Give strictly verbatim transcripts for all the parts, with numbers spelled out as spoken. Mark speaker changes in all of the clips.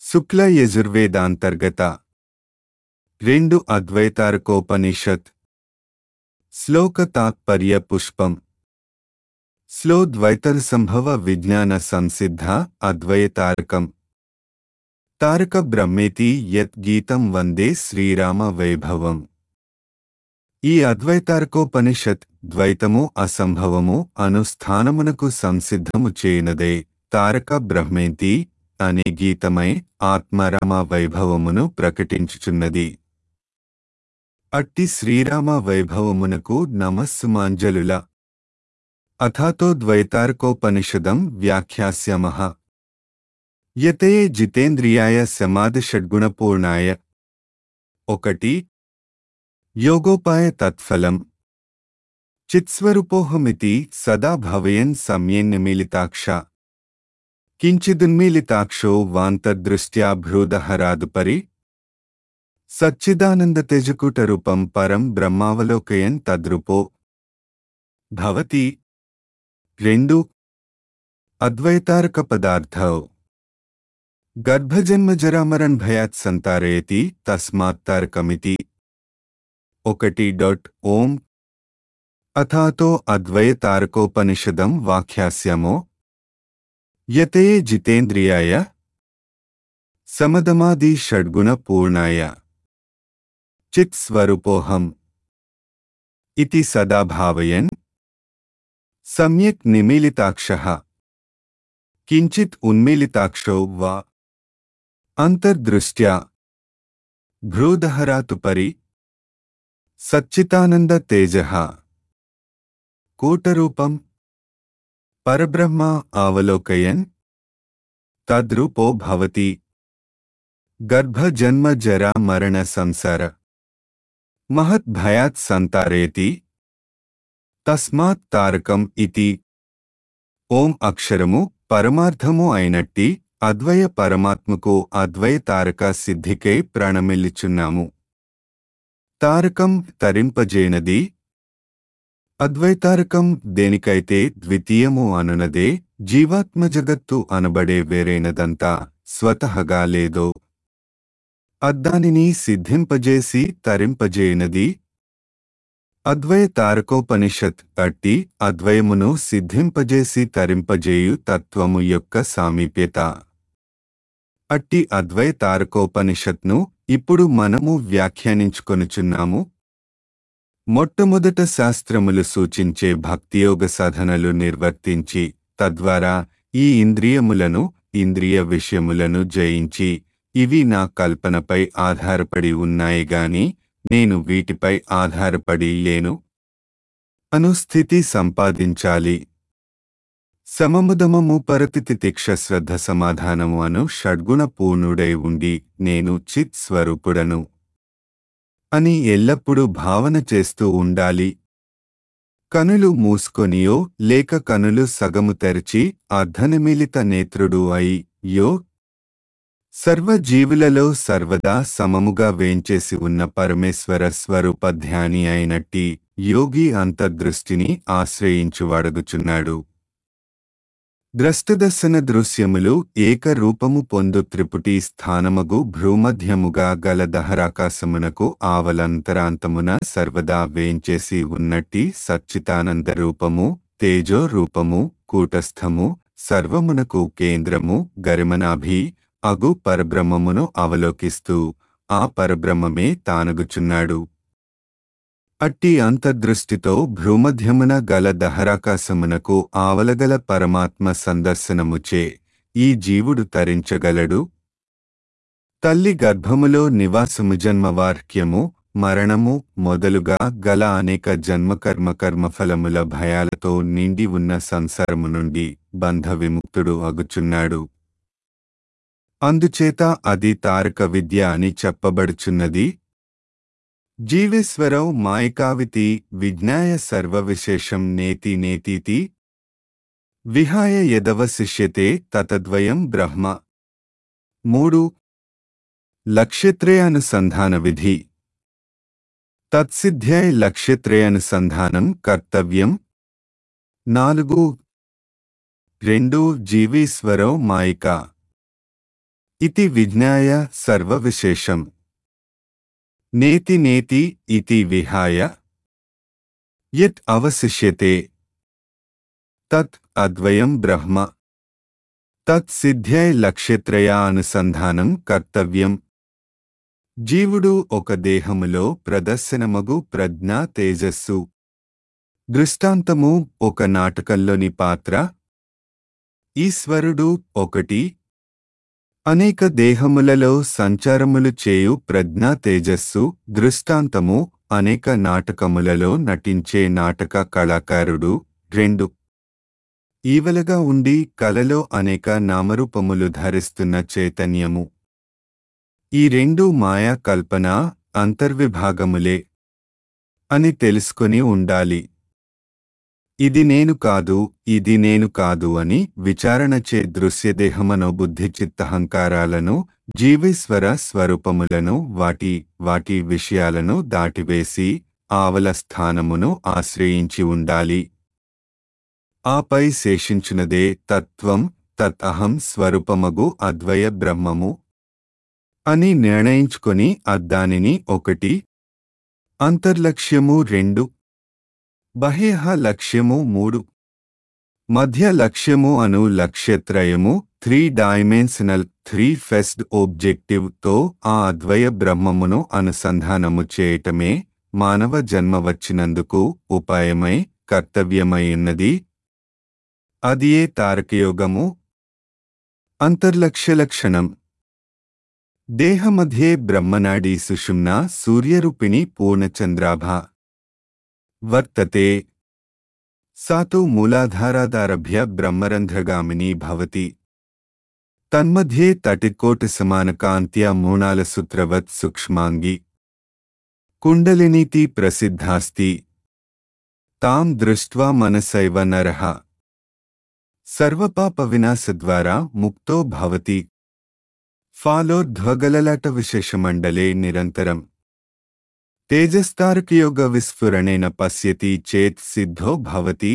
Speaker 1: శుక్ల యజుర్వేదాంతర్గత రెండు అద్వైతార్కోపనిషత్ శ్లోక తాత్పర్య పుష్పం శ్లోద్వైతర్ సంభవ విజ్ఞాన సంసిద్ధ అద్వైతార్కం తారక బ్రహ్మేతి యత్ గీతం వందే శ్రీరామ వైభవం. ఈ అద్వైతార్కోపనిషత్ ద్వైతము అసంభవము అను స్థానమునకు సంసిద్ధము చేయనదే తారక బ్రహ్మేతి అనే గీతమై ఆత్మరామ వైభవమును ప్రకటించుచున్నది. అట్టి శ్రీరామ వైభవమునకు నమస్సుమాంజలుల. అథాతో ద్వైతార్కోపనిషదం వ్యాఖ్యాస్యామః. యతే జితేంద్రియాయ సమాధిషడ్గుణపూర్ణాయ. ఒకటి యోగోపాయ తత్ఫలం. చిత్స్వరూపోహమితి సదా భవయన్ సమ్యేన్నిమీలితాక్ష. కించిదున్మీలితాక్షో వాంతర్దృష్ట్యా భ్రూదహరాదుపరి. సచ్చిదానందతేజకూటరూపం పరం బ్రహ్మావలోకయన్ తద్రూపో భవతి. రెండు అద్వైతారక పదార్థౌ. గర్భజన్మజరామరణ్ భయాత్ సంతారయతి తస్మాత్ తారకమితి. ఒకటి డాట్ ఓం అథాతో అద్వైతారకోపనిషదం వాఖ్యాస్యామో. యతే జితేంద్రియాయ సమదమాది షడ్గుణ పూర్ణాయ చిత్ స్వరూపోహం ఇతి సదా భావయన్ సమ్యక్ నిమీలితాక్షః కించిత్ ఉన్మీలితాక్షో వా అంతర్దృష్ట్యా భ్రూదహరాతుపరి సచ్చితానంద తేజః కూటరూపం పరబ్రహ్మ అవలోకయన్ తద్రూపో భవతి. గర్భ జన్మ జరా మరణ సంసార మహత్ భయాత్ సంతారయతి తస్మాత్ తారకం ఇతి. ఓం అక్షరము పరమార్థము అయినట్టి అద్వయ పరమాత్మకు అద్వయ తారక సిద్ధికై ప్రణమిల్లిచున్నాము. తారకం తరింపజేనది. అద్వైతారకం దేనికైతే ద్వితీయము అనునదే జీవాత్మ జగత్తు అనబడే వేరైనదంతా స్వతహగా లేదో అద్దానిని సిద్ధింపజేసి తరింపజేయనది. అద్వయ తారకోపనిషత్ అట్టి అద్వయమును సిద్ధింపజేసి తరింపజేయు తత్వము యొక్క సామీప్యత. అట్టి అద్వయ తారకోపనిషత్ను ఇప్పుడు మనము వ్యాఖ్యానించుకొనుచున్నాము. మొట్టమొదట శాస్త్రములు సూచించే భక్తియోగ సాధనలు నిర్వర్తించి తద్వారా ఈ ఇంద్రియములను ఇంద్రియ విషయములను జయించి ఇవి నా కల్పనపై ఆధారపడి ఉన్నాయి గాని నేను వీటిపై ఆధారపడి లేను అను స్థితి సంపాదించాలి. సమముదమము పరతితితిక్ష శ్రద్ధ సమాధానము అను షడ్గుణ పూర్ణుడై ఉండి నేను చిత్ స్వరూపుడను అని ఎల్లప్పుడూ భావన చేస్తూ ఉండాలి. కనులు మూసుకొనియో లేక కనులు సగము తెరచి అర్ధనిమీలిత నేత్రుడు అయి యో సర్వజీవులలో సర్వదా సమముగా వేంచేసి ఉన్న పరమేశ్వర స్వరూప ధ్యాని అయినట్టి యోగి అంతర్దృష్టిని ఆశ్రయించువడుగుచున్నాడు. ద్రష్టదర్శన దృశ్యములు ఏకరూపము పొందు త్రిపుటి స్థానమగు భ్రూమధ్యముగా గల దహరాకాశమునకు ఆవలంతరాంతమున సర్వదా వేంచేసి ఉన్నట్టి సచ్చితానంద రూపము తేజో రూపము కూటస్థము సర్వమునకు కేంద్రము గరిమనాభి అగు పరబ్రహ్మమును అవలోకిస్తూ ఆ పరబ్రహ్మమే తానగుచున్నాడు. అట్టి అంతర్దృష్టితో భ్రూమధ్యమున గల దహరాకాశమునకు ఆవలగల పరమాత్మ సందర్శనముచే ఈ జీవుడు తరించగలడు. తల్లి గర్భములో నివాసము జన్మవార్క్యము మరణము మొదలుగా గల అనేక జన్మకర్మ కర్మఫలముల భయాలతో నిండి ఉన్న సంసారము నుండి బంధ విముక్తుడు అగుచున్నాడు. అందుచేత అది తారక విద్య అని చెప్పబడుచున్నది. జీవేశ్వరౌ మాయికావితి విజ్ఞాయ సర్వవిశేషం నేతి నేతీతి విహాయ యదవశిష్యతే తతద్వయం బ్రహ్మ. మూడు లక్ష్యత్రయానుసంధాన విధి. తత్సిద్ధ్యై లక్ష్యత్రయానుసంధానం కర్తవ్యం. నాలుగు రెండు జీవేశ్వరౌ మాయికా ఇతి విజ్ఞాయ సర్వవిశేషం నేతి నేతి ఇతి విహాయ యత్ అవశిష్యతే తత్ అద్వయం బ్రహ్మ తత్ సిద్ధ్యై లక్ష్యత్రయ అనుసంధానం కర్తవ్యం. జీవుడు ఒక దేహములో ప్రదర్శనమగు ప్రజ్ఞా తేజస్సు. దృష్టాంతము ఒక నాటకంలోని పాత్ర. ఈశ్వరుడు ఒకటి. అనేక దేహములలో సంచారములు చేయు ప్రజ్ఞా తేజస్సు. దృష్టాంతము అనేక నాటకములలో నటించే నాటక కళాకారుడు రెండు. ఈవలగా ఉండి కలలో అనేక నామరూపములు ధరిస్తున్న చైతన్యము. ఈ రెండు మాయా కల్పన అంతర్విభాగములే అని తెలుసుకొని ఉండాలి. ఇది నేను కాదు, ఇది నేను కాదు అని విచారణచే దృశ్యదేహమనో బుద్ధి చిత్తహంకారాలను, జీవేశ్వర స్వరూపములను, వాటి వాటి విషయాలను దాటివేసి ఆవల స్థానమును ఆశ్రయించి ఉండాలి. ఆపై శేషించునదే తత్వం, తత్ అహం స్వరూపమగు అద్వయ బ్రహ్మము అని నిర్ణయించుకొని అద్దానిని ఒకటి. అంతర్లక్ష్యము రెండు. బహ్యః లక్ష్యము మూడు. మధ్య లక్ష్యము అను లక్ష్యత్రయము three dimensional three faced objective తో ఆ అద్వయ బ్రహ్మమును అనుసంధానము చేయటమే మానవ జన్మ వచ్చినందుకు ఉపాయమై కర్తవ్యమైయున్నది. అదియే తారకయోగము. అంతర్లక్ష్యలక్షణం దేహమధ్యే బ్రహ్మనాడీ సుషుమ్నా సూర్యరూపిణి పూర్ణచంద్రాభా వర్తతే. సా తు మూలాధారాదారభ్య బ్రహ్మరంధ్రగామినీ భవతి. తన్మధ్యే తటికోటిసమానకాంత్యా మూణాలసూత్రవత్ సూక్ష్మాంగి కుండలినీతి ప్రసిద్ధాస్తి. తాం దృష్ట్వా మనసైవ నరః సర్వపాప వినాశద్వారా ముక్తో భవతి. ఫాలోర్ధ్వగలలాట విశేషమండలే నిరంతరం తేజస్తారకయోగ విస్ఫురణేన పశ్యతి చేత్ సిద్ధో భవతి.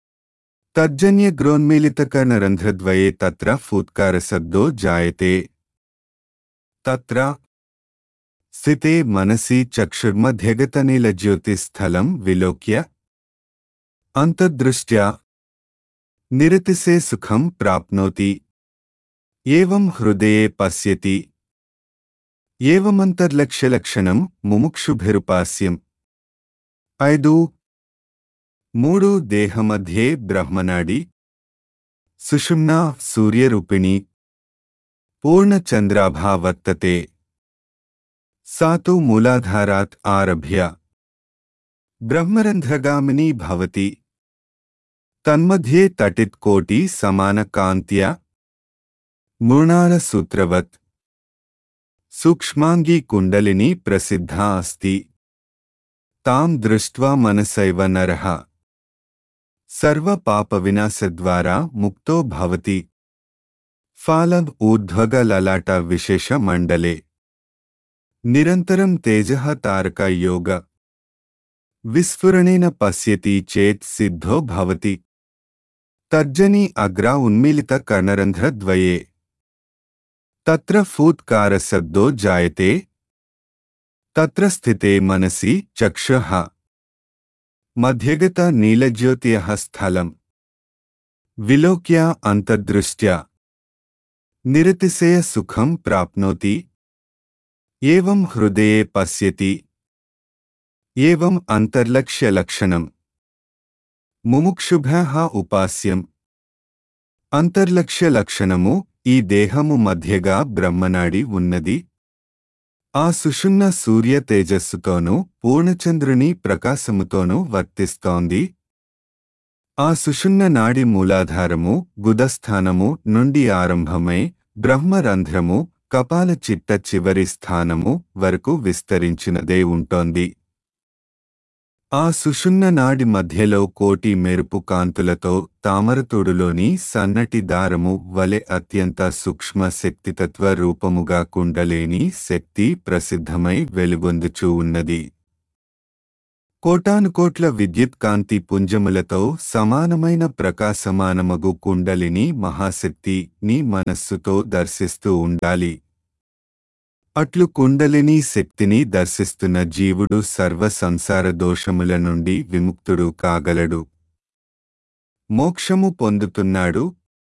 Speaker 1: తర్జన్యగ్రోన్మీలితకర్ణరంధ్రద్వయే తత్ర ఫూత్కారశబ్దో జాయతే. తత్ర స్థితే మనసి చక్షుర్మధ్యగతనీలజ్యోతిస్థలం విలోక్య అంతర్దృష్ట్యా నిరతిశే సుఖం ప్రాప్నోతి. ఏవం హృదయే పశ్యతి. ఏవమంతర్లక్ష్యలక్షణం ముముక్షుభిరుపాస్యం. ఐదు. మూడు దేహమధ్యే బ్రహ్మనాడి సుషుమ్నా సూర్యరూపిణి పూర్ణచంద్రాభా వర్తతే. సా తు మూలాధారాత్ ఆరభ్య బ్రహ్మరంధ్రగామినీ భవతి. తన్మధ్యే తటిత్ కోటి సమాన కాంత్యా మూణాలసూత్రవత్ సూక్ష్మాంగీ కుండలిని ప్రసిద్ధా అస్తి. తాం దృష్ట్వా మనసైవ నరః సర్వపాపవినాశద్వారా ముక్తో భవతి. ఫాలం ఊర్ధ్వగ లలాట విశేష మండలే నిరంతరం తేజః తారక యోగ విస్ఫురణేన పశ్యతి చేత్ సిద్ధో భవతి. తర్జనీ అగ్రా ఉన్మీలిత కర్ణరంధ్రద్వయే తత్ర ఫూత్కారశబ్దో జాయతే. తత్ర స్థితే మనసి చక్షుః మధ్యగత నీలజ్యోతియః స్థలం విలోక్య అంతర్దృష్ట్యా నిరతిశయ సుఖం ప్రాప్నోతి. ఏవం హృదయే పశ్యతి. ఏవం అంతర్లక్ష్యలక్షణం ముముక్షుభ్యః ఉపాస్యం. అంతర్లక్ష్యలక్షణము ఈ దేహము మధ్యగా బ్రహ్మనాడి ఉన్నది. ఆ సుషుమ్న సూర్య తేజస్సుతోనూ పూర్ణచంద్రుని ప్రకాశముతోనూ వర్తిస్తోంది. ఆ సుషుమ్న నాడి మూలాధారము గుదస్థానము నుండి ఆరంభమై బ్రహ్మరంధ్రము కపాల చిట్ట చివరి స్థానము వరకు విస్తరించినదే ఉంటోంది. ఆ సుషుమ్న నాడి మధ్యలో కోటి మెరుపు కాంతులతో తామరతోడులోని సన్నటి దారము వలె అత్యంత సూక్ష్మ శక్తితత్వ రూపముగా కుండలేని శక్తి ప్రసిద్ధమై వెలుగొందుచూ ఉన్నది. కోటానుకోట్ల విద్యుత్ కాంతి పుంజములతో సమానమైన ప్రకాశమానమగు కుండలిని మహాశక్తి నీ మనస్సుతో దర్శిస్తూ ఉండాలి. అట్లు కుండలిని శక్తిని దర్శిస్తున్న జీవుడు సర్వ సంసార దోషముల నుండి విముక్తుడు కాగలడు, మోక్షము పొందుతున్నాడు.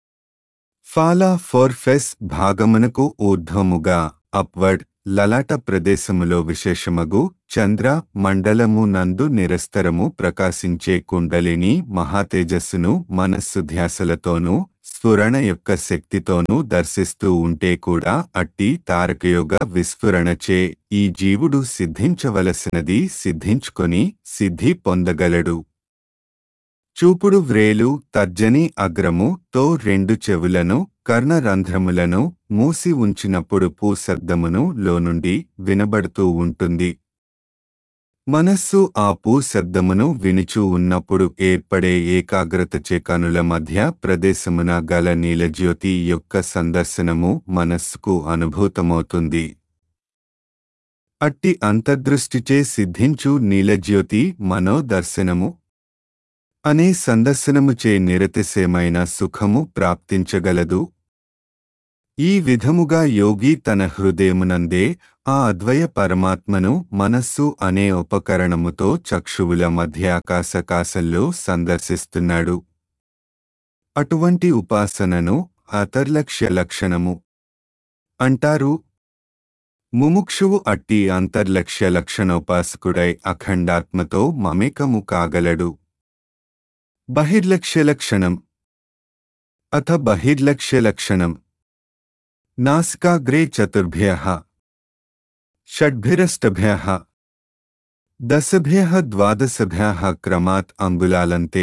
Speaker 1: ఫాలా ఫోర్ఫెస్ భాగమునకు ఊర్ధ్వముగా అప్వర్డ్ లలాట ప్రదేశములో విశేషమగు చంద్ర మండలము నందు నిరస్తరము ప్రకాశించే కుండలిని మహాతేజస్సును మనస్సు ధ్యాసలతోనూ స్ఫురణ యొక్క శక్తితోనూ దర్శిస్తూ ఉంటే కూడా అట్టి తారకయోగ విస్ఫురణచే ఈ జీవుడు సిద్ధించవలసినది సిద్ధించుకొని సిద్ధి పొందగలడు. చూపుడు వ్రేలు తర్జని అగ్రము తో రెండు చెవులను కర్ణరంధ్రములను మూసి ఉంచినప్పుడు పూశబ్దమును లోనుండి వినబడుతూ ఉంటుంది. మనస్సు ఆ పూశబ్దమును వినుచూ ఉన్నప్పుడు ఏర్పడే ఏకాగ్రతచే కనుల మధ్య ప్రదేశమున గల నీలజ్యోతి యొక్క సందర్శనము మనస్సుకు అనుభూతమవుతుంది. అట్టి అంతర్దృష్టిచే సిద్ధించు నీలజ్యోతి మనోదర్శనము అనే సందర్శనముచే నిరతిశయమైన సుఖము ప్రాప్తించగలదు. ఈ విధముగా యోగి తన హృదయమునందే ఆ అద్వయ పరమాత్మను మనస్సు అనే ఉపకరణముతో చక్షువుల మధ్య ఆకాశకాశంలో సందర్శిస్తున్నాడు. అటువంటి ఉపాసనను అంతర్లక్ష్య లక్షణము అంటారు. ముముక్షువు అట్టి అంతర్లక్ష్య లక్షణోపాసకుడై అఖండాత్మతో మమేకము కాగలడు. బహిర్లక్ష్యలక్షణం అథ బహిర్లక్ష్యలక్షణం నాసికాగ్రే చతుర్భ్యః షడ్భిరష్టభ్యః దశభ్యః ద్వాదశభ్యః క్రమాత్ అంగుళాలంతే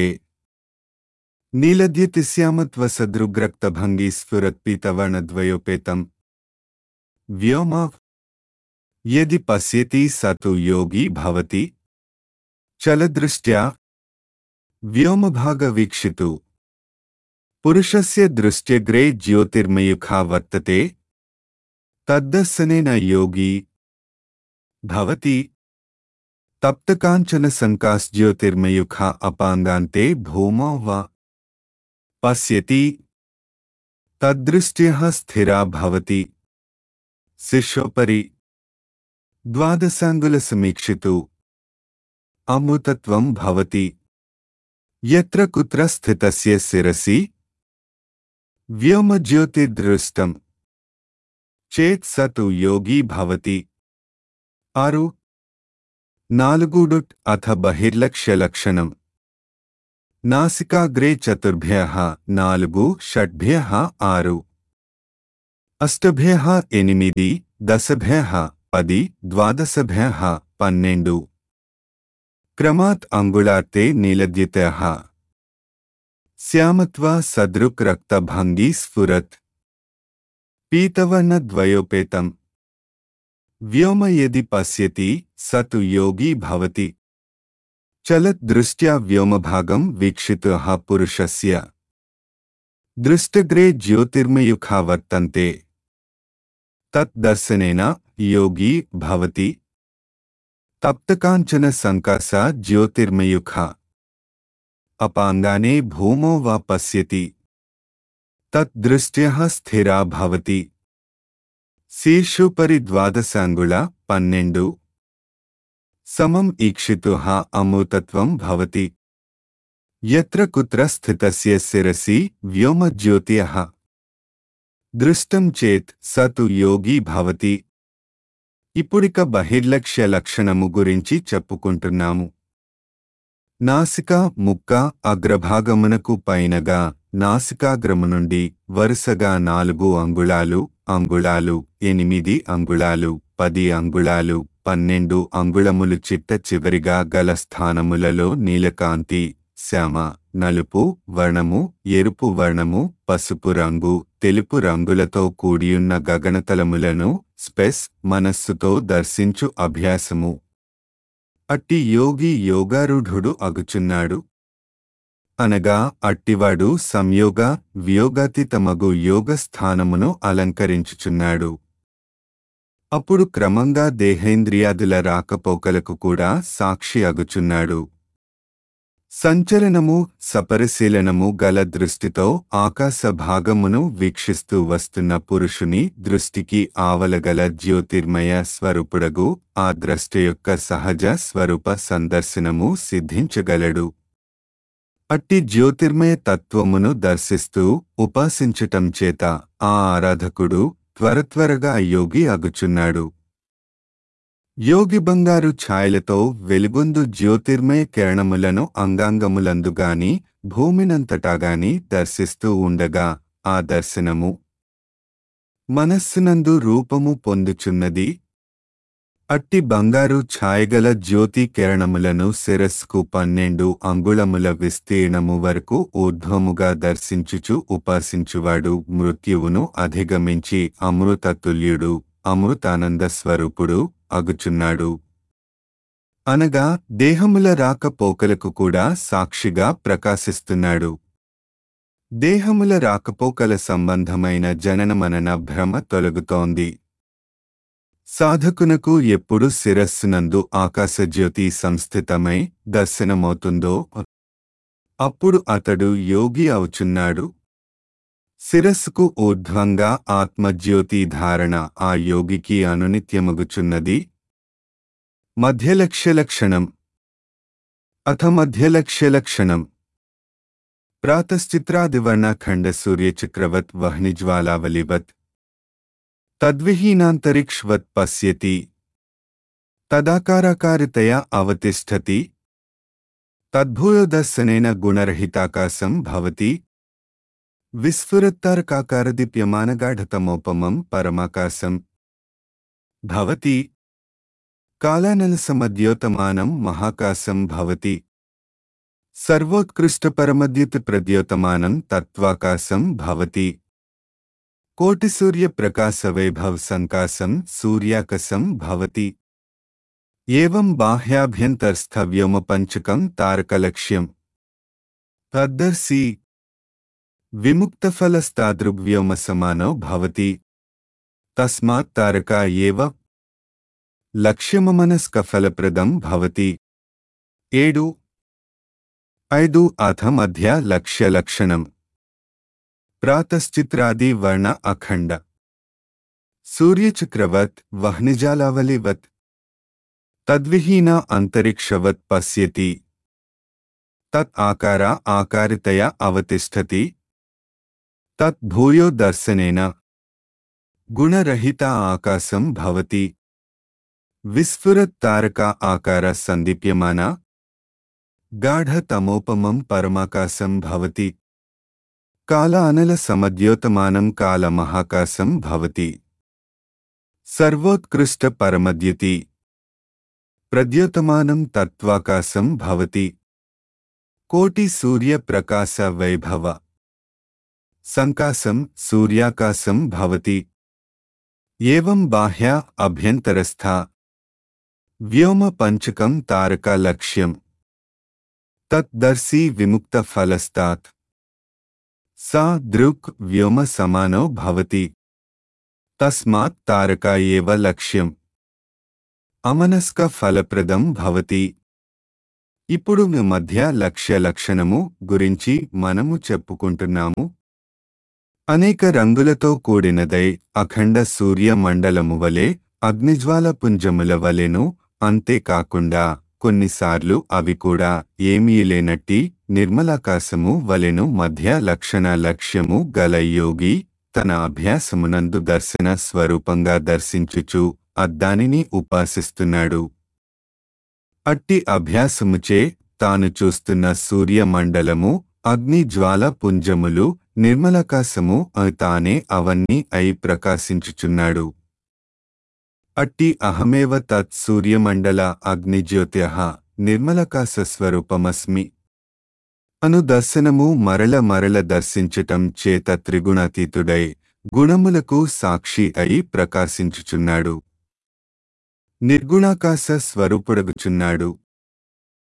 Speaker 1: నీలద్యుతిశ్యామత్వసదృగ్రక్తభంగీ స్ఫురత్పీతవర్ణద్వయోపేతం వ్యోమ యది పశ్యతి స తు యోగి భవతి. చలదృష్ట్యా వ్యోమభాగ వీక్షితు పురుషస్య దృష్ట్యగ్రే జ్యోతిర్మయుఖా వర్తతే తద్దర్శనేన యోగి భవతి. తప్తకాంచన సంకాశ్జ్యోతిర్మయుఖా అపాంగాంతే భూమౌ వా పశ్యతి తద్దృష్ట్యః స్థిరా భవతి. శిష్యోపరి ద్వాదశాంగులసమీక్షితు అమృతత్వం భవతి. యత్ర కుత్ర స్థితస్య శిరసి వ్యోమజ్యోతిర్దృష్టం చేత్ స తు యోగి భవతి. ఆరు నాలుగుడుట్ అథ బహిర్లక్ష్యలక్షణం నాసికాగ్రే చతుర్భ్యః నాలుగు షడ్భ్యః ఆరు అష్టభ్యః ఎనిమిది దశభ్యః పది ద్వాదశభ్యః పన్నెండు క్రమాత్ అంగుళార్తే నీలద్యుతః శ్యామత్వ సదృక్ రక్తభంగీ స్ఫురత్ పీతవర్ణద్వయోపేతం వ్యోమ యది పశ్యతి స తు యోగి భవతి. చలత్ దృష్ట్యా వ్యోమభాగం వీక్షితః పురుషస్య దృష్టగ్రే జ్యోతిర్మయుఖా వర్తంతే తత్ దర్శనేన యోగి భవతి. తప్తకాంచన సంకాశ జ్యోతిర్మయుఖా అపాంగానే భూమో వా పశ్యతి తత్ దృష్ట్యః స్థిరా భవతి. శీర్షోపరి ద్వాదశాంగుళ పన్నెండు సమం ఈక్షితుః అమృతత్వం భవతి. యత్ర కుత్ర స్థితస్య శిరసి వ్యోమజ్యోతిః దృష్టం చేత్ స తు యోగి భవతి. ఇప్పుడిక బహిర్లక్ష్య లక్షణము గురించి చెప్పుకుంటున్నాము. నాసిక ముక్క అగ్రభాగమునకు పైనగా నాసికాగ్రము నుండి వరుసగా నాలుగు అంగుళాలు అంగుళాలు ఎనిమిది అంగుళాలు పది అంగుళాలు పన్నెండు అంగుళములు చిట్ట చివరిగా గల స్థానములలో నీలకాంతి శ్యామ నలుపు వర్ణము ఎరుపు వర్ణము పసుపు రంగు తెలుపు రంగులతో కూడియున్న గగనతలములను స్పెస్ మనస్సుతో దర్శించు అభ్యాసము. అట్టి యోగి యోగారూఢుడు అగుచున్నాడు. అనగా అట్టివాడు సంయోగ వియోగాతీతమగు యోగ స్థానమును అలంకరించుచున్నాడు. అప్పుడు క్రమంగా దేహేంద్రియాదుల రాకపోకలకు కూడా సాక్షి అగుచున్నాడు. సంచలనము సపరిశీలనము గల దృష్టితో ఆకాశ భాగమును వీక్షిస్తూ వస్తున్న పురుషుని దృష్టికి ఆవలగల జ్యోతిర్మయ స్వరూపుడగు ఆ ద్రష్ట యొక్క సహజ స్వరూప సందర్శనము సిద్ధించగలడు. అట్టి జ్యోతిర్మయ తత్వమును దర్శిస్తూ ఉపాసించటం చేత ఆ ఆరాధకుడు త్వరత్వరగా యోగి అగుచున్నాడు. యోగి బంగారు ఛాయలతో వెలుగొందు జ్యోతిర్మయ కిరణములను అంగాంగములందుగాని భూమినంతటాగాని దర్శిస్తూ ఉండగా ఆ దర్శనము మనస్సునందు రూపము పొందుచున్నది. అట్టి బంగారు ఛాయగల జ్యోతి కిరణములను శిరస్సుకు పన్నెండు అంగుళముల విస్తీర్ణము వరకు ఊర్ధ్వముగా దర్శించుచు ఉపాసించువాడు మృత్యువును అధిగమించి అమృతతుల్యుడు అమృతానంద స్వరూపుడు అగుచున్నాడు. అనగా దేహముల రాకపోకలకు కూడా సాక్షిగా ప్రకాశిస్తున్నాడు. దేహముల రాకపోకల సంబంధమైన జననమనన భ్రమ తొలగుతోంది. సాధకునకు ఎప్పుడు శిరస్సునందు ఆకాశజ్యోతి సంస్థితమై దర్శనమవుతుందో అప్పుడు అతడు యోగి అవుచున్నాడు. శిరస్సుకు ఊర్ధ్వంగా ఆత్మజ్యోతి ధారణ ఆ యోగికి అనునిత్యమగుచున్నది. మధ్యలక్ష్యలక్షణం అథ మధ్యలక్ష్యలక్షణం ప్రాతశ్చిత్రాదివర్ణ ఖండ సూర్యచక్రవత్ వహ్నిజ్వాలావలివత్ తద్విహీనాంతరిక్ష్వత్ పశ్యతి తదాకారాకారితయా అవతిష్ఠతి తద్భూయో దర్శనేన గుణరహితాకాశం భవతి విస్ఫురత్తారకాకారదీప్యమానగాఢతమోపమం పరమాకాశం భవతి కాలానలసమద్యోతమానం మహాకాశం భవతి సర్వోత్కృష్టపరమద్యుత్ ప్రద్యోతమానం తత్వాకాశం భవతి కోటిసూర్యప్రకాశవైభవ్ సంకాశం సూర్యాకశం భవతి ఏవం బాహ్యాభ్యంతర్స్థవ్యోమపంచకం తారకలక్ష్యం తద్దర్శి విముక్తఫలస్తాదృగ్వ్యోమసమానో భవతి తస్మాత్ తారకా ఏవ లక్ష్యమనస్కఫలప్రదం భవతి. ఏడు ఐదు అథ మధ్య లక్ష్యలక్షణం ప్రాతశ్చిత్రాది వర్ణ అఖండ సూర్యచక్రవత్ వహ్నిజాలావలివత్ తద్విహీన అంతరిక్షవత్ పశ్యతి తత్ ఆకార ఆకారితయా అవతిష్ఠతి తత్ భూయో దర్శనేన గుణరహిత ఆకాశం భవతి విస్ఫురత్ తారక ఆకార సందీప్యమాన గాఢతమోపమం పరమాకాశం భవతి కాల అనల సమద్యోతమానం కాల మహాకాశం భవతి సర్వోత్కృష్ట పరమద్యుతి ప్రద్యోతమానం తత్వాకాశం భవతి కోటి సూర్య ప్రకాశ వైభవ సంకాశం సూర్యాకాశం భవతి ఏవం బాహ్య అభ్యంతరస్థ వ్యోమ పంచకం తారక లక్ష్యం తత్ దర్శి విముక్త ఫలస్తాత్ సా దృక్ వ్యోమ సమానో భవతి తస్మాత్ తారక ఏవ లక్ష్యం అమనస్క ఫలప్రదం భవతి. ఇప్పుడు మధ్య లక్ష్య లక్షణము గురించి మనము చెప్పుకుంటున్నాము. అనేక రంగులతో కూడినదై అఖండ సూర్య మండలము వలె అగ్నిజ్వాల పుంజముల వలెను, అంతేకాకుండా కొన్నిసార్లు అవి కూడా ఏమీ లేనట్టి నిర్మలాకాశము వలెను మధ్య లక్షణ లక్ష్యము గల యోగి తన అభ్యాసమునందు దర్శన స్వరూపంగా దర్శించుచు అద్దానిని ఉపాసిస్తున్నాడు. అట్టి అభ్యాసముచే తాను చూస్తున్న సూర్యమండలము, అగ్ని జ్వాల పుంజములు, నిర్మలాకాశము తానే అవన్నీ అయి ప్రకాశించుచున్నాడు. అట్టి అహమేవ తత్ సూర్యమండల అగ్నిజ్యోత్యః నిర్మలకాశస్వరూపమస్మి అను దర్శనము మరల మరల దర్శించటం చేత త్రిగుణాతీతుడై గుణములకు సాక్షి అయి ప్రకాశించుచున్నాడు. నిర్గుణాకాశ స్వరూపుడగుచున్నాడు.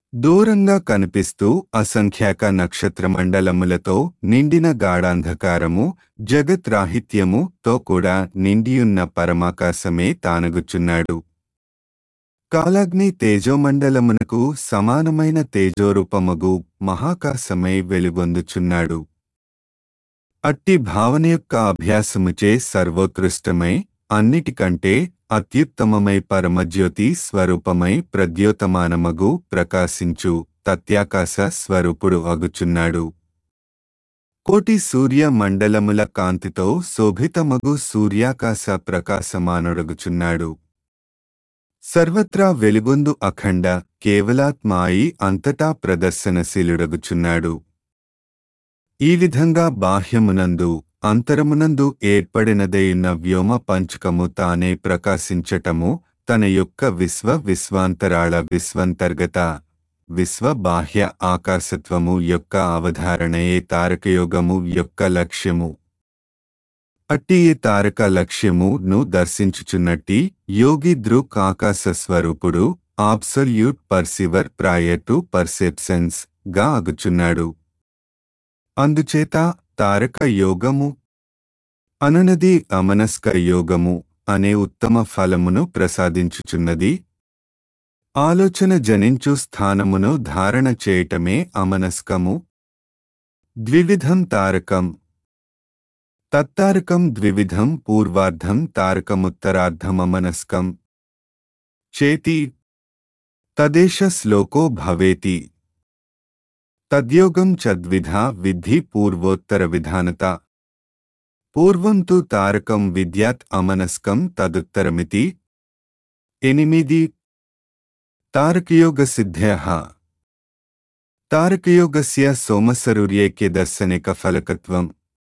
Speaker 1: దూరంగా కనిపిస్తూ అసంఖ్యాక నక్షత్రమండలములతో నిండిన గాఢాంధకారము జగత్రాహిత్యము తో కూడా నిండియున్న పరమాకాశమే తానగుచున్నాడు. కాలాగ్ని తేజోమండలమునకు సమానమైన తేజోరూపమగు మహాకాశమై వెలుగొందుచున్నాడు. అట్టి భావన యొక్క అభ్యాసముచే సర్వోత్కృష్టమై అన్నిటికంటే అత్యుత్తమమై పరమజ్యోతి స్వరూపమై ప్రద్యోతమానమగు ప్రకాశించు తత్యాకాశ స్వరూపుడు అగుచున్నాడు. కోటి సూర్య మండలముల కాంతితో శోభితమగు సూర్యాకాశ ప్రకాశమానొడగుచున్నాడు. సర్వత్రా వెలుగొందు అఖండ కేవలాత్మాయి అంతటా ప్రదర్శనశీలుడగుచున్నాడు. ఈ విధంగా బాహ్యమునందు అంతరమునందు ఏర్పడినదైన వ్యోమ పంచకము తానే ప్రకాశించటము తన యొక్క విశ్వ విశ్వాంతరాళ విశ్వంతర్గత విశ్వ బాహ్య ఆకాశత్వము యొక్క అవధారణయే తారకయోగము యొక్క లక్ష్యము. అట్టి ఈ తారక లక్ష్యమును దర్శించుచున్నట్టి యోగి దృక్ ఆకాశ స్వరూపుడు absolute perceiver prior to perceptions గా అగుచున్నాడు. అందుచేత తారక యోగము అనునది అమనస్క యోగము అనే ఉత్తమ ఫలమును ప్రసాదించుచున్నది. ఆలోచన జనించు స్థానమును ధారణ చేయటమే అమనస్కము. ద్వివిధం తారకం తత్తారకం ద్వివిధం పూర్వార్ధం తారకముత్తరార్ధమమనస్కం చేతి తదేశ శ్లోకో భవేతి తద్యోగం చద్విధా విద్ధి పూర్వోత్తర విధానత. పూర్వం తు తారకం విద్యాత్ అమనస్కం తదుత్తరమితి. ఎనిమిది తారకయోగ సిద్ధ్యః. తారకయోగస్య సోమసూర్యైక్య దర్శనిక ఫలకత్వం.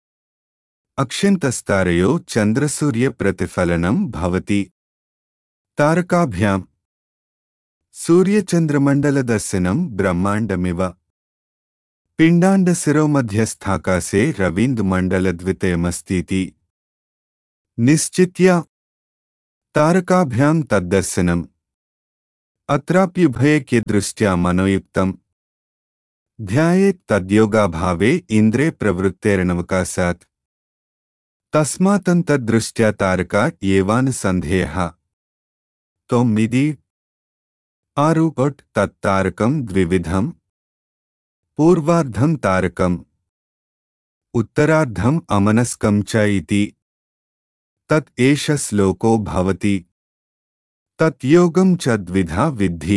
Speaker 1: అక్షంతస్తారయో చంద్రసూర్య ప్రతిఫలనం భవతి. తారకాభ్యాం సూర్యచంద్రమండల దర్శనం బ్రహ్మాండమివ. పిండాండ శిరోమధ్యస్థాకాశే రవీందుమండలద్వితయమస్तीति. నిశ్చిత్య తారకాభ్యాం తద్దర్శనం. అత్రాప్యుభయైక్యదృష్ట్యా మనోయుక్తం ధ్యాయేత్ తద్యోగాభావే ఇంద్రే ప్రవృత్తేరనవకాశాత్. తస్మాతంతద్దృష్ట్యా తారక ఏవానుసంధేయః. తొమ్మిది ఆరు ఒట్ తత్తారకం ద్వివిధం. పూర్వార్ధం తారకం ఉత్తరార్ధం అమనస్కం చ ఇతి. తత్ ఏష శ్లోకో భవతి. తత్ యోగం చ ద్విధా విద్ధి.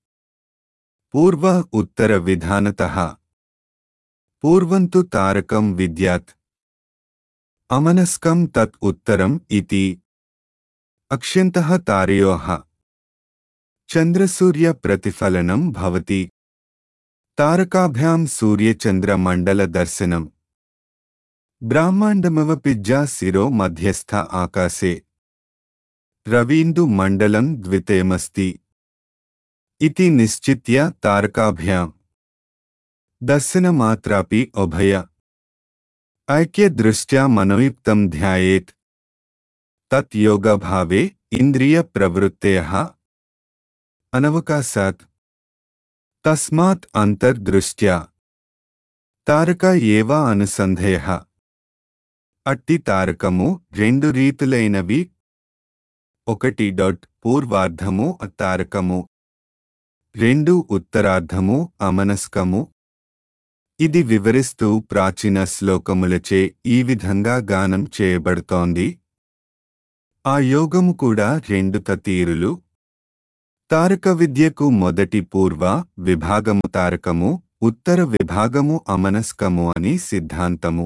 Speaker 1: పూర్వ ఉత్తర విధానతః. పూర్వం తు తారకం విద్యాత్ అమనస్కం తత్ ఉత్తరం ఇతి. అక్ష్యంతః తారయోః చంద్రసూర్య ప్రతిఫలనం భవతి. తారకాభ్యాం సూర్యచంద్రమండల దర్శనం. బ్రహ్మాండమవపిజ్జా శిరో మధ్యస్థ ఆకాశే రవీందు మండలం ద్వితయమస్తి ఇతి నిశ్చిత్య తారకాభ్యాం దర్శనమాత్రాపి ఉభయ ఐక్యదృష్ట్యా మనోయుక్తం ధ్యాయేత్. తత్ యోగభావే ఇంద్రియ ప్రవృత్తయః అనవకాశాత్. తస్మాత్ అంతర్దృష్ట్యా తారక ఏవ అనుసంధేయః. అట్టి తారకము రెండు రీతులైనవి. ఒకటి డొట్ పూర్వార్ధము తారకము, రెండు ఉత్తరార్ధము అమనస్కము. ఇది వివరిస్తూ ప్రాచీన శ్లోకములచే ఈ విధంగా గానం చేయబడుతోంది. ఆ యోగము కూడా రెండు తీరులు. తారక విద్యకు మొదటి పూర్వ విభాగము తారకము, ఉత్తర విభాగము అమనస్కము అని సిద్ధాంతము.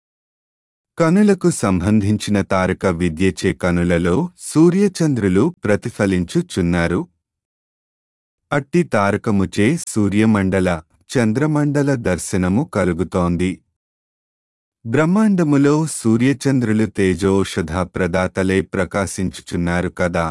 Speaker 1: కనులకు సంబంధించిన తారక విద్యచే కనులలో సూర్యచంద్రులు ప్రతిఫలించుచున్నారు. అట్టి తారకముచే సూర్యమండల చంద్రమండల దర్శనము కలుగుతోంది. బ్రహ్మాండములో సూర్యచంద్రులు తేజోషధ ప్రదాతలై ప్రకాశించుచున్నారు కదా.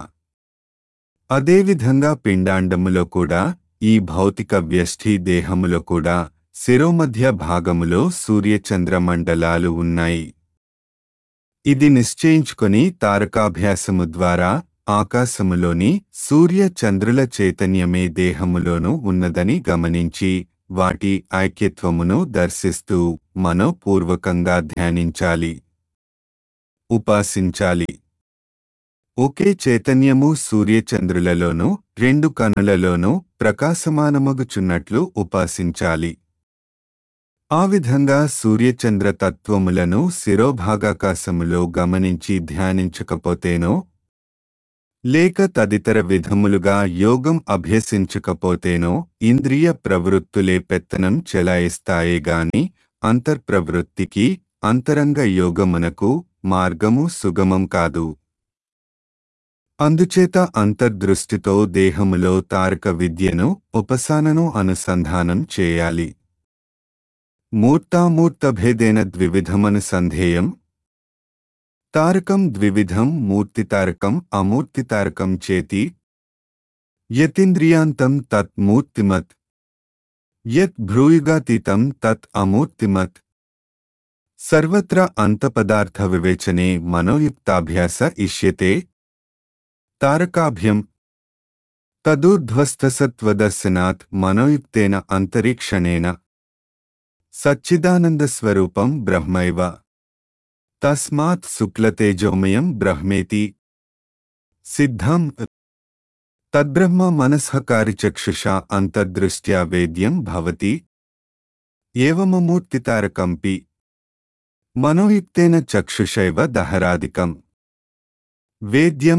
Speaker 1: అదేవిధంగా పిండాండములో కూడా, ఈ భౌతిక వ్యష్ఠి దేహములో కూడా శిరోమధ్య భాగములో సూర్యచంద్రమండలాలు ఉన్నాయి. ఇది నిశ్చయించుకొని తారకాభ్యాసము ద్వారా ఆకాశములోని సూర్య చంద్రుల చైతన్యమే దేహములోనూ ఉన్నదని గమనించి వాటి ఐక్యత్వమును దర్శిస్తూ మనోపూర్వకంగా ధ్యానించాలి, ఉపాసించాలి. ఒకే చైతన్యము సూర్యచంద్రులలోనూ రెండు కనులలోనూ ప్రకాశమానమగుచున్నట్లు ఉపాసించాలి. ఆ విధంగా సూర్యచంద్ర తత్వములను శిరోభాగాకాశములో గమనించి ధ్యానించకపోతేనో లేక తదితర విధములుగా యోగం అభ్యసించకపోతేనో ఇంద్రియ ప్రవృత్తులే పెత్తనం చెలాయిస్తాయే గాని అంతర్ప్రవృత్తికి అంతరంగ యోగమునకు మార్గము సుగమం కాదు. అందుచేత అంతర్దృష్టితో దేహములో తారక విద్యను ఉపసానను అనుసంధానం చేయాలి. మూర్తామూర్తభేదేన ద్వివిధమనుసంధేయం. తారకం ద్వివిధం మూర్తితారకం అమూర్తితారకం చేతి. యతింద్రియాంతం తత్ మూర్తిమత్, యత్ భ్రూయుగాతీతం తత్ అమూర్తిమత్. సర్వత్ర అంతపదార్థ వివేచనే మనోయుక్తాభ్యాస ఇష్యతే. తారకాభ్యం తదూర్ధ్వస్తసత్వదర్శనాత్ మనోయుక్తేన అంతరీక్షణేన సచ్చిదానందస్వరూపం బ్రహ్మైవ. తస్మాత్ శుక్లతేజోమయం బ్రహ్మేతి సిద్ధం. తద్బ్రహ్మ మనస్హకారిచక్షుషా అంతర్దృష్ట్యా వేద్యం భవతి. ఏవమమూర్తితారకంపి మనోయుక్తేన చక్షుషైవ దహరాదికం వేద్యం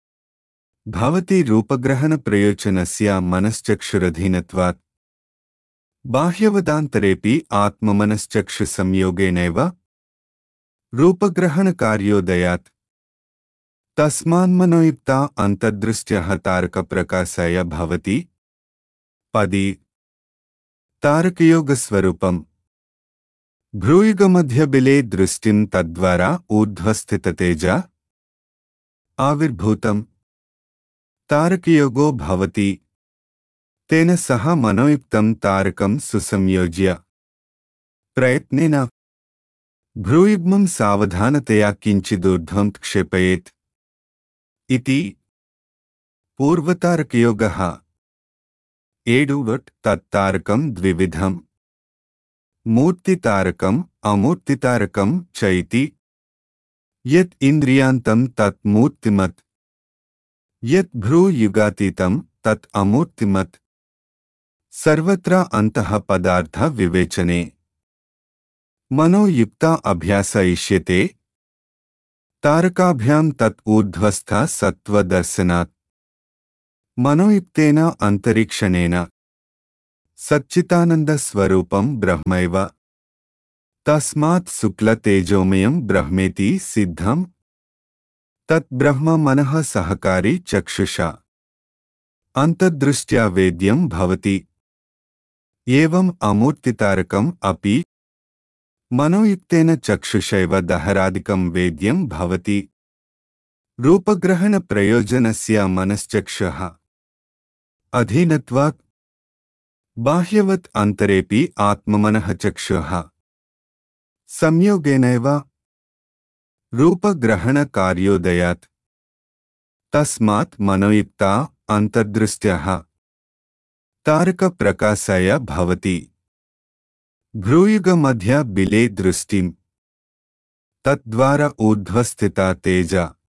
Speaker 1: భవతి. రూపగ్రహణ ప్రయోజనస్య మనశ్చక్షురధీనత్వాత్ బాహ్యవదాంతరేపి ఆత్మమనశ్చక్షు సంయోగేనైవ రూపగ్రహణ కార్యోదయాత్. తస్మాన్మనోయుక్తా అంతర్దృష్ట్యః తారక ప్రకాశాయ భవతి. పది. తారకయోగ స్వరూపం. భ్రూయుగమధ్యబిలే దృష్టిం తద్వారా ఊర్ధ్వస్థితతేజ ఆవిర్భూతం. తారకయోగో భవతి. తేన సహ మనోయుక్తం తారకం సుసంయోజ్య ప్రయత్నేన భ్రూయుగ్మం సావధానతయా కించిదూర్ధ్వం క్షేపయేత్ ఇతి. పూర్వతారకయోగః. ఏడు. తత్తారకం ద్వివిధం. మూర్తితారకం అమూర్తితారకం చైతి. యత్ ఇంద్రియాంతం తత్ మూర్తిమత్, యత్ భ్రూయుగాతీతం తత్ అమూర్తిమత్. సర్వత్ర అంతః పదార్థ వివేచనే మనోయుక్త అభ్యాస ఇష్యతే. తారకాభ్యాం తత్ ఊర్ధ్వస్థ సత్వదర్శనాత్ మనోయుక్తేన అంతరీక్షణేన సచ్చితానంద స్వరూపం బ్రహ్మైవ. తస్మాత్ శుక్ల తేజోమయం బ్రహ్మేతి సిద్ధం. తత్ బ్రహ్మ మనః సహకారి చక్షుషా అంతర్దృష్ట్యా వేద్యం భవతి. ఏవం అమూర్తితారకం అపి మనోయుక్తేన చక్షుషైవ దహరాదికం వేద్యం భవతి. రూపగ్రహణ ప్రయోజనస్య మనశ్చక్షుః అధీనత్వాత్ బాహ్యవత్ అంతరేపి ఆత్మమనః చక్షుః సంయోగేనైవ రూపగ్రహణ కార్యోదయాత్. తస్మాత్ మనోయుక్తా అంతర్దృష్ట్యః తారక ప్రకాశాయ భవతి. భ్రూయుగ మధ్య బిలే దృష్టిం తద్వారా ఊర్ధ్వస్థితా తేజ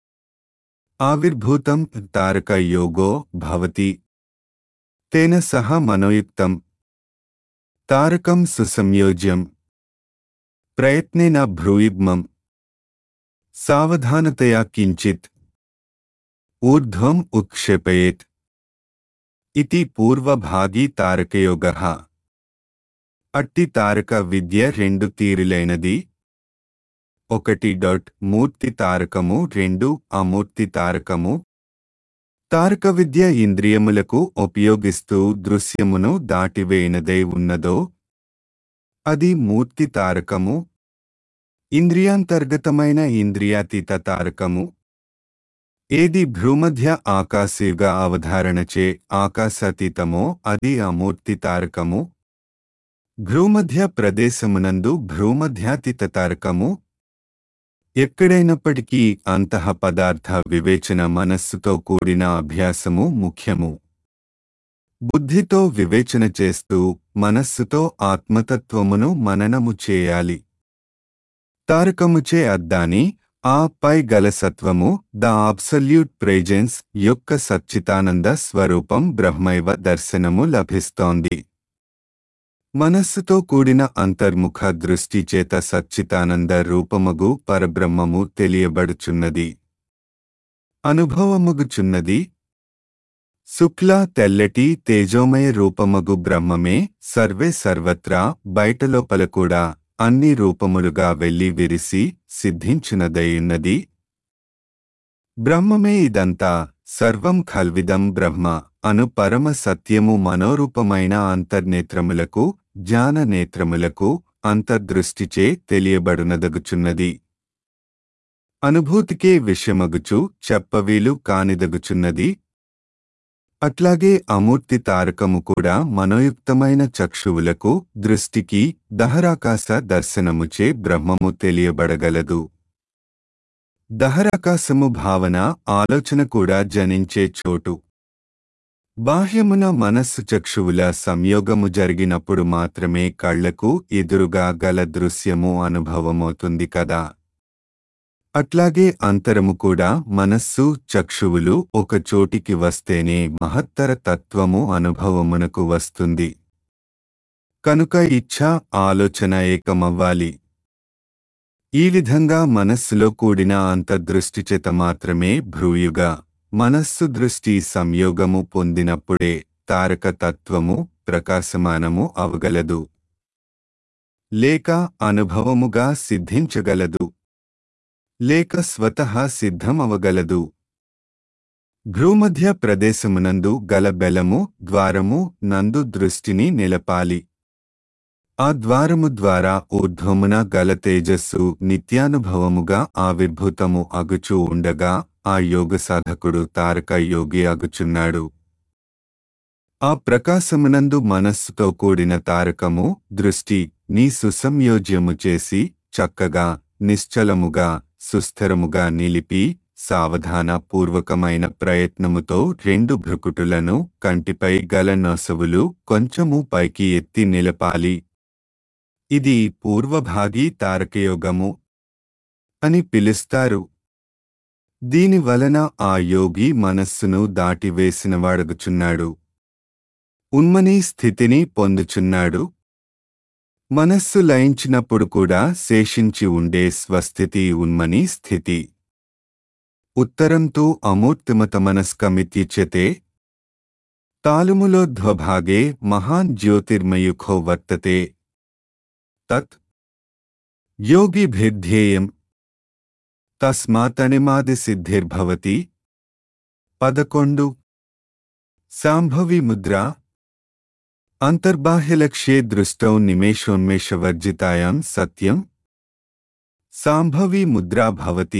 Speaker 1: ఆవిర్భూతం తారక యోగో భవతి. తేన సహ మనోయుక్తం తారకం సుసంయోజ్యం ప్రయత్నేన భ్రూయుగ్మం సావధానతయా కించిత్ ఊర్ధ్వం ఉత్క్షేపయేత్ ఇతి. పూర్వభాగీ తారకయోగః. అట్టి తారక విద్య రెండు తీరులైనది. ఒకటి. మూర్తి తారకము. రెండు. అమూర్తి తారకము. తారక విద్య ఇంద్రియములకు ఉపయోగిస్తూ దృశ్యమును దాటివేయనదై ఉన్నదో అది మూర్తి తారకము. ఇంద్రియాంతర్గతమైన ఇంద్రియాతీత తారకము. ఏది భ్రూమధ్య ఆకాశయుగ అవధారణచే ఆకాశాతీతమో అది అమూర్తి తారకము. భ్రూమధ్య ప్రదేశమునందు భ్రూమధ్యాతీత తారకము. ఎక్కడైనప్పటికీ అంతః పదార్థ వివేచన మనస్సుతో కూడిన అభ్యాసము ముఖ్యము. బుద్ధితో వివేచన చేస్తూ మనస్సుతో ఆత్మతత్వమును మననము చేయాలి. తారకముచే అద్దాని ఆ పై గల సత్వము ద అబ్సల్యూట్ ప్రెజెన్స్ యొక్క సచ్చితానంద స్వరూపం బ్రహ్మైవ దర్శనము లభిస్తోంది. మనస్సుతో కూడిన అంతర్ముఖ దృష్టి చేత సచ్చితానంద రూపమగు పరబ్రహ్మము తెలియబడుచున్నది, అనుభవమగుచున్నది. శుక్ల తెల్లటి తేజోమయ రూపమగు బ్రహ్మమే సర్వే సర్వత్రా బయటలోపల కూడా అన్ని రూపములుగా వెళ్లి విరిసి సిద్ధించునదయున్నది. బ్రహ్మమే ఇదంతా, సర్వం ఖల్విదం బ్రహ్మ అను పరమ సత్యము మనోరూపమైన అంతర్నేత్రములకు, జ్ఞాన నేత్రములకు అంతర్దృష్టిచే తెలియబడునదగుచున్నది. అనుభూతికే విషయమగుచు చెప్పవీలు కానిదగుచున్నది. అట్లాగే అమూర్తి తారకము కూడా మనోయుక్తమైన చక్షువులకు, దృష్టికి దహరాకాశ దర్శనముచే బ్రహ్మము తెలియబడగలదు. దహరాకాశము భావన, ఆలోచన కూడా జనించే చోటు. బాహ్యమున మనస్సు చక్షువుల సంయోగము జరిగినప్పుడు మాత్రమే కళ్లకు ఎదురుగా గల దృశ్యము అనుభవమవుతుంది కదా. అట్లాగే అంతరము కూడా మనస్సు చక్షువులు ఒక చోటికి వస్తేనే మహత్తర తత్వము అనుభవమునకు వస్తుంది. కనుక ఇచ్ఛ, ఆలోచన ఏకమవ్వాలి. ఈ విధంగా మనస్సులో కూడిన అంతర్దృష్టిచేత మాత్రమే భ్రూయుగా మనస్సు దృష్టి సంయోగము పొందినప్పుడే తారక తత్వము ప్రకాశమానము అవగలదు, లేక అనుభవముగా సిద్ధించగలదు, లేక స్వతహా సిద్ధమవగలదు. భ్రూమధ్య ప్రదేశమునందు గల బెలము ద్వారము నందు దృష్టిని నిలపాలి. ఆ ద్వారము ద్వారా ఊర్ధ్వమున గల తేజస్సు నిత్యానుభవముగా ఆవిర్భూతము అగుచూ ఉండగా ఆ యోగ సాధకుడు తారక యోగి అగుచున్నాడు. ఆ ప్రకాశమునందు మనస్సుతో కూడిన తారకము దృష్టి నీ సుసంయోజ్యము చేసి చక్కగా నిశ్చలముగా సుస్థిరముగా నిలిపి సావధాన పూర్వకమైన ప్రయత్నముతో రెండు భృకుటులను కంటిపై గల నొసవులు కొంచెము పైకి ఎత్తి నిలపాలి. ఇది పూర్వభాగి తారకయోగము అని పిలుస్తారు. దీని వలన ఆ యోగి మనస్సును దాటివేసినవాడగుచున్నాడు, ఉన్మనీ స్థితిని పొందుచున్నాడు. మనస్సు లయించినప్పుడు కూడా శేషించి ఉండే స్వస్థితి ఉన్మనీ స్థితి. ఉత్తరంతు అమూర్తిమతమనస్కమిత్యుచ్యతే. తాలుములోధ్వభాగే మహాన్ జ్యోతిర్మయుఖో వర్తతే. తత్ యోగిభిర్ధ్యేయం తస్మాతణిమాది సిద్ధిర్భవతి. పదకొండు. సాంభవి ముద్ర. అంతర్బాహ్యలక్ష్యే దృష్టౌ నిమేషోన్మేషవర్జితాయాం సత్యం సాంభవి ముద్రా భవతి.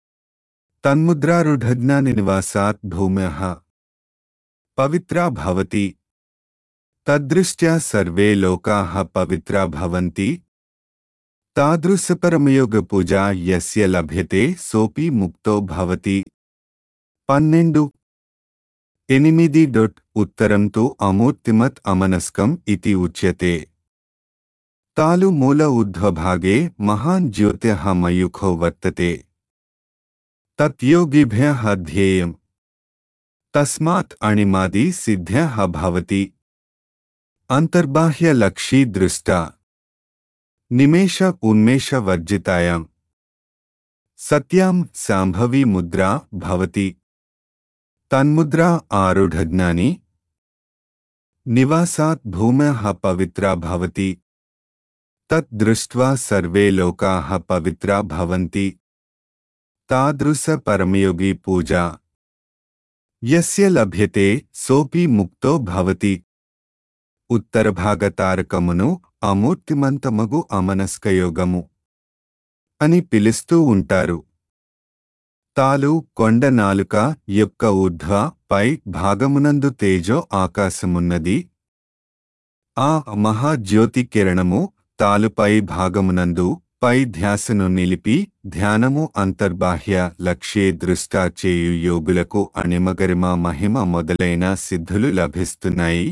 Speaker 1: తన్ముద్రారుఢజ్ఞానినివాసాత్ భూమ్యః పవిత్రా భవతి. తద్దృష్ట్యా సర్వే లోకాః పవిత్రా భవంతి. తాదృశపరమయోగ పూజా యస్య లభ్యతే సోపి ముక్తో భవతి. పన్నెండు. ఎనిమిది. డొట్ ఉత్తరంతో అమూర్తిమత్ అమనస్కం ఇతి ఉచ్యతే. తాలు మూల ఊర్ధ్వభాగే మహాన్ జ్యోతిః మయూఖో వర్తతే. తత్యోగిభ్యః ధ్యేయం తస్మాత్ అణిమాది సిద్ధ్యః భవతి. అంతర్బాహ్య లక్షీ దృష్టా నిమేష ఉన్మేష వర్జితాయాం సత్యాం సాంభవి ముద్రా భవతి. తన్ముద్రా ఆరుఢజ్ఞాని నివాసాత్ భూమ్యః పవిత్రా భవతి. తత్ దృష్ట్వా సర్వే లోకాః పవిత్రా భవంతి. తాదృశ పరమయోగి పూజా యస్య లభ్యతే సోపి ముక్తో భవతి. ఉత్తరభాగ తారకమును అమూర్తిమంతమగు అమనస్కయోగము అని పిలుస్తూ ఉంటారు. తాలు కొండ నాలుక యొక్క ఊర్ధ్వ పై భాగమునందు తేజో ఆకాశమున్నది. ఆ మహాజ్యోతి కిరణము తాలుపై భాగమునందు పై ధ్యాసను నిలిపి ధ్యానము అంతర్బాహ్య లక్ష్యే దృష్టా చేయు యోగులకు అణిమగరిమ మహిమ మొదలైన సిద్ధులు లభిస్తున్నాయి.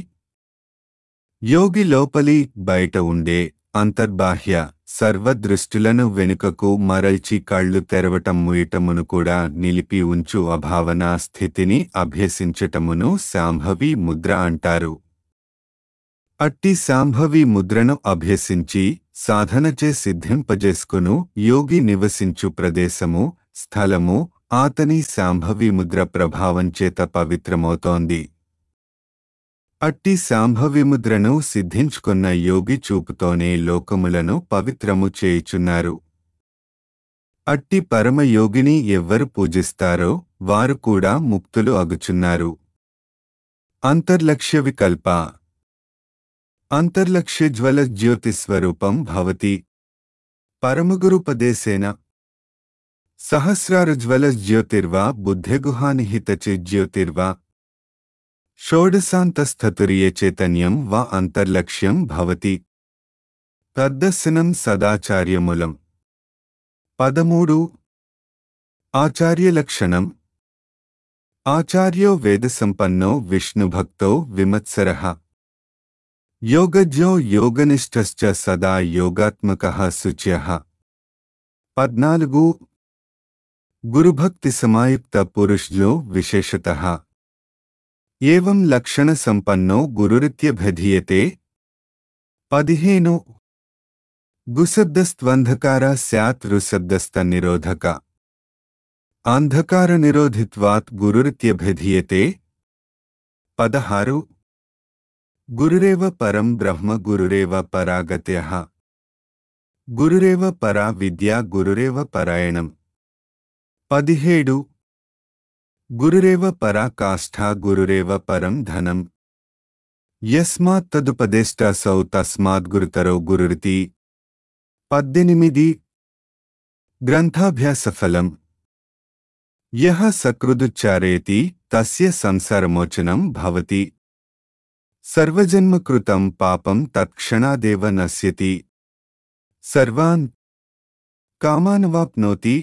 Speaker 1: యోగి లోపలి బయట ఉండే అంతర్బాహ్య సర్వదృష్టులను వెనుకకు మరల్చి కళ్ళు తెరవటం ముయటమును కూడా నిలిపి ఉంచు అభావనా స్థితిని అభ్యసించటమును శాంభవి ముద్ర అంటారు. అట్టి శాంభవి ముద్రను అభ్యసించి సాధనచే సిద్ధింపజేసుకును యోగి నివసించు ప్రదేశము స్థలము ఆతని శాంభవి ముద్ర ప్రభావంచేత పవిత్రమవుతోంది. అట్టి శాంభవిముద్రను సిద్ధించుకున్న యోగి చూపుతోనే లోకములను పవిత్రము చేయుచున్నారు. అట్టి పరమయోగిని ఎవ్వరు పూజిస్తారో వారు కూడా ముక్తులు అగుచున్నారు. అంతర్లక్ష్య వికల్ప అంతర్లక్ష్యజ్వల జ్యోతిస్వరూపం భవతి. పరమగురుపదేశేన సహస్రారజ్వల జ్యోతిర్వా బుద్ధిగుహానిహితచి జ్యోతిర్వా షోడశాంతస్థతుర్యే చైతన్యం వా అంతర్లక్ష్యం భవతి. తద్దర్శనం సదాచార్యమూలం. పదమూడు. ఆచార్యలక్షణం. ఆచార్యో వేదసంపన్నో విష్ణుభక్తో విమత్సరః యోగజ్ఞో యోగనిష్ఠశ్చ సదా యోగాత్మకః శుచ్యః. పద్నాలుగు. గురుభక్తి సమాయుక్త పురుషో విశేషతః ఏవం లక్షణ సంపన్నో గురురిత్యభిధీయతే. పదిహేను. గుశబ్దస్త్వంధకార స్యాత్ రుశబ్దస్త నిరోధక అంధకార నిరోధిత్వాత్ గురురిత్యభిధీయతే. పదహారు. గురురేవ పరం బ్రహ్మ గురురేవ పరాగత్యః గురురేవ పరా విద్యా గురురేవ పరాయణం. పదిహేడు. గురురేవ పరా కాష్ఠా గురురేవ పరం ధనం యస్మాత్ తదుపదేష్టాసౌ తస్మాత్ గురుతరో గురురితి. పద్దెనిమిది. గ్రంథాభ్యాసఫలం. యః సకృదుచ్చారయతి తస్య సంసారమోచనం భవతి. సర్వజన్మకృతం పాపం తత్క్షణాదేవ నశ్యతి. సర్వాన్ కామానవాప్నోతి.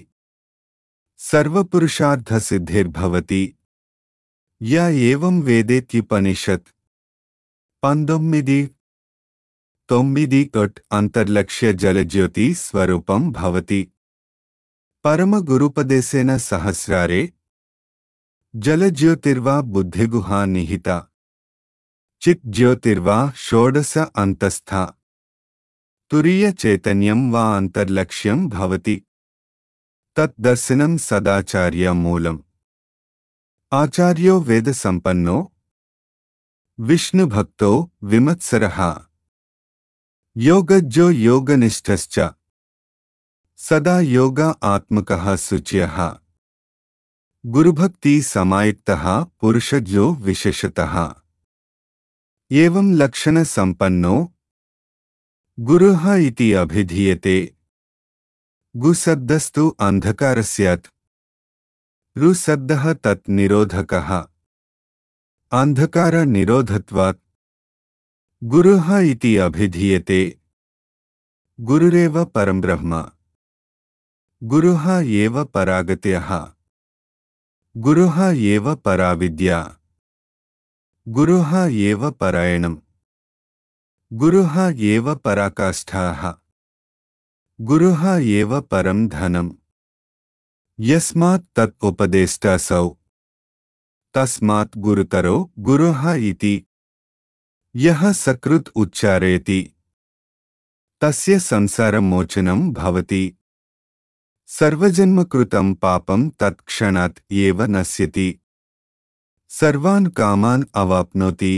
Speaker 1: సర్వపురుషార్థసిద్ధిర్భవతి. యా ఏవం వేదేత్యుపనిషత్. పంతొమ్మిది. తొమ్మిది. కట్ అంతర్లక్ష్య జలజ్యోతి స్వరూపం భవతి. పరమ గురుపదేశేన సహస్రారే జలజ్యోతిర్వా బుద్ధిగుహా నిహిత చిత్ జ్యోతిర్వా షోడశ అంతస్థ తురీయ చైతన్యం వా అంతర్లక్ష్యం భవతి. తద్దర్శనం సదాచార్య మూలం. ఆచార్యో వేదసంపన్నో విష్ణుభక్తో విమత్సరః యోగజ్ఞో యోగనిష్ఠశ్చ సదా యోగా ఆత్మకః శుచ్యః. గురుభక్తి సమాయుక్తః పురుషజ్ఞో విశేషతః ఏవం లక్షణ సంపన్నో గురుః ఇతి అభిధీయతే. గుశబ్దస్తు అంధకారస్యాత్ రుశబ్దః తత్ నిరోధకః అంధకార నిరోధత్వాత్ గురుః ఇతి అభిధీయతే. గురురేవ పరం బ్రహ్మ గురుః ఏవ పరాగత్యః గురుః ఏవ పరా విద్యా గురుః ఏవ పరాయణం గురుః ఏవ పరాకాష్ఠాః గురుః ఏవ పరం ధనం యస్మాత్ తత్ ఉపదేష్టాసౌ తస్మాత్ గురుతరో గురుః ఇతి. యః సకృత్ ఉచ్చారయతి తస్య సంసారమోచనం భవతి. సర్వజన్మకృతం పాపం తత్క్షణాత్ ఏవ నశ్యతి. సర్వాన్ కామాన్ అవాప్నోతి.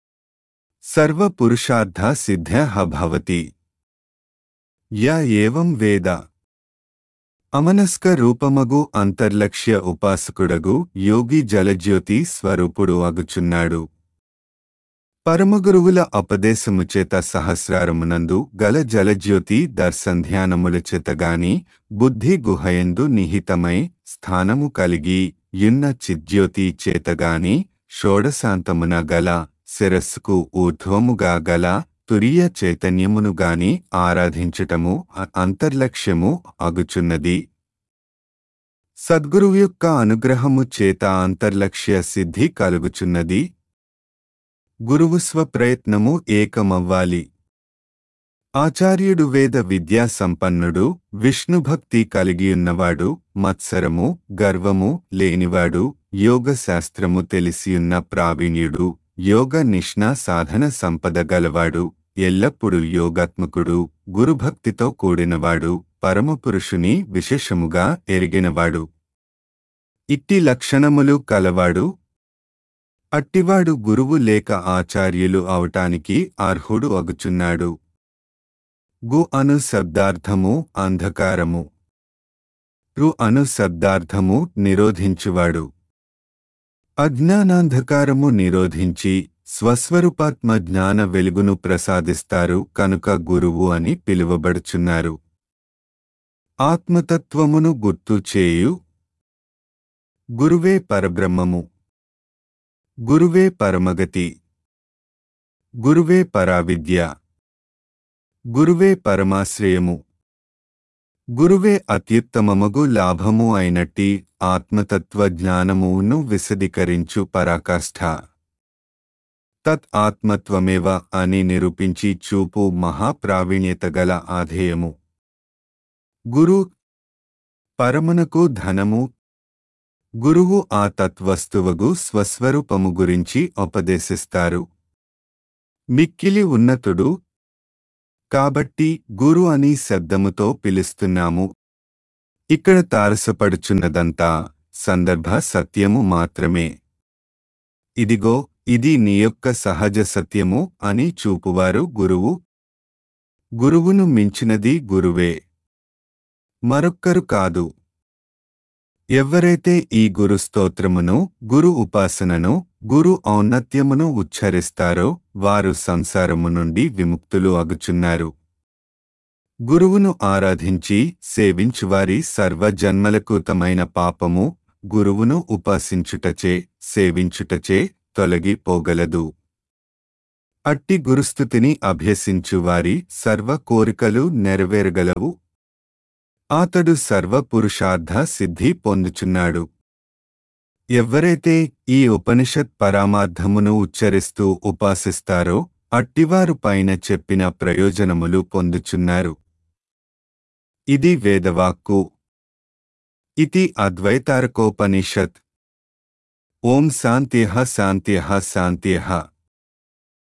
Speaker 1: సర్వపురుషార్థ సిద్ధ్యః భవతి. యా ఏవం వేద. అమనస్క రూపమగు అంతర్లక్ష్య ఉపాసకుడగు యోగి జలజ్యోతి స్వరూపుడు అగుచున్నాడు. పరమగురువుల అపదేశముచేత సహస్రారమునందు గల జలజ్యోతి దర్శంధ్యానముల చేతగాని బుద్ధి గుహయందు నిహితమై స్థానము కలిగి యున్న చిజ్యోతి చేతగాని షోడశాంతమున గల శిరస్సుకు ఊర్ధ్వముగా గల తురియ చైతన్యమును గాని ఆరాధించటము అ- అంతర్లక్ష్యము అగుచున్నది. సద్గురువు యొక్క అనుగ్రహము చేత అంతర్లక్ష్య సిద్ధి కలుగుచున్నది. గురువు స్వప్రయత్నము ఏకమవ్వాలి. ఆచార్యుడు వేద విద్యా సంపన్నుడు, విష్ణుభక్తి కలిగియున్నవాడు, మత్సరము గర్వము లేనివాడు, యోగ శాస్త్రము తెలిసియున్న ప్రావీణ్యుడు, యోగ నిష్ణా సాధన సంపద గలవాడు, ఎల్లప్పుడూ యోగాత్మకుడు, గురుభక్తితో కూడినవాడు, పరమపురుషుని విశేషముగా ఎరిగినవాడు. ఇట్టి లక్షణములు కలవాడు. అట్టివాడు గురువు లేక ఆచార్యులు అవటానికి అర్హుడు అగుచున్నాడు. గు అను శబ్దార్థము అంధకారము. రు అను శబ్దార్థము నిరోధించువాడు. అజ్ఞానాంధకారము నిరోధించి స్వస్వరూపాత్మ జ్ఞాన వెలుగును ప్రసాదిస్తారు కనుక గురువు అని పిలువబడుచున్నారు. ఆత్మతత్వమును గుర్తు చేయు. గురువే పరబ్రహ్మము. గురువే పరమగతి. గురువే పరావిద్య. గురువే పరమాశ్రయము. గురువే అత్యుత్తమమగు లాభము అయినట్టి ఆత్మతత్వ జ్ఞానమును విశదీకరించు పరాకాష్ఠ. తత్ ఆత్మత్వమేవ అని నిరూపించి చూపు మహాప్రావీణ్యత గల ఆధేయము. గురు పరమునకు ధనము. గురువు ఆ తత్వస్తువగు స్వస్వరూపము గురించి ఉపదేశిస్తారు. మిక్కిలి ఉన్నతుడు కాబట్టి గురు అని శబ్దముతో పిలుస్తున్నాము. ఇక్కడ తారసపడుచున్నదంతా సందర్భ సత్యము మాత్రమే. ఇదిగో ఇది నీ యొక్క సహజ సత్యము అని చూపువారు గురువు. గురువును మించినది గురువే, మరొక్కరు కాదు. ఎవరైతే ఈ గురు స్తోత్రమును, గురు ఉపాసనను, గురు ఔన్నత్యమును ఉచ్చరిస్తారో వారు సంసారము నుండి విముక్తులు అగుచున్నారు. గురువును ఆరాధించి సేవించువారి సర్వజన్మలకృతమైన పాపము గురువును ఉపాసించుటచే సేవించుటచే తొలగిపోగలదు. అట్టి గురుస్థుతిని అభ్యసించువారి సర్వ కోరికలు నెరవేరగలవు. అతడు సర్వ పురుషార్థ సిద్ధి పొందుచున్నాడు. ఎవ్వరైతే ఈ ఉపనిషత్ పరమార్థమును ఉచ్చరిస్తూ ఉపాసిస్తారో అట్టివారు పైన చెప్పిన ప్రయోజనములు పొందుచున్నారు. ఇది వేదవాక్కు. ఇతి అద్వైతారకోపనిషత్. ఓం శాంత్యః శాంత్యః శాంత్యః.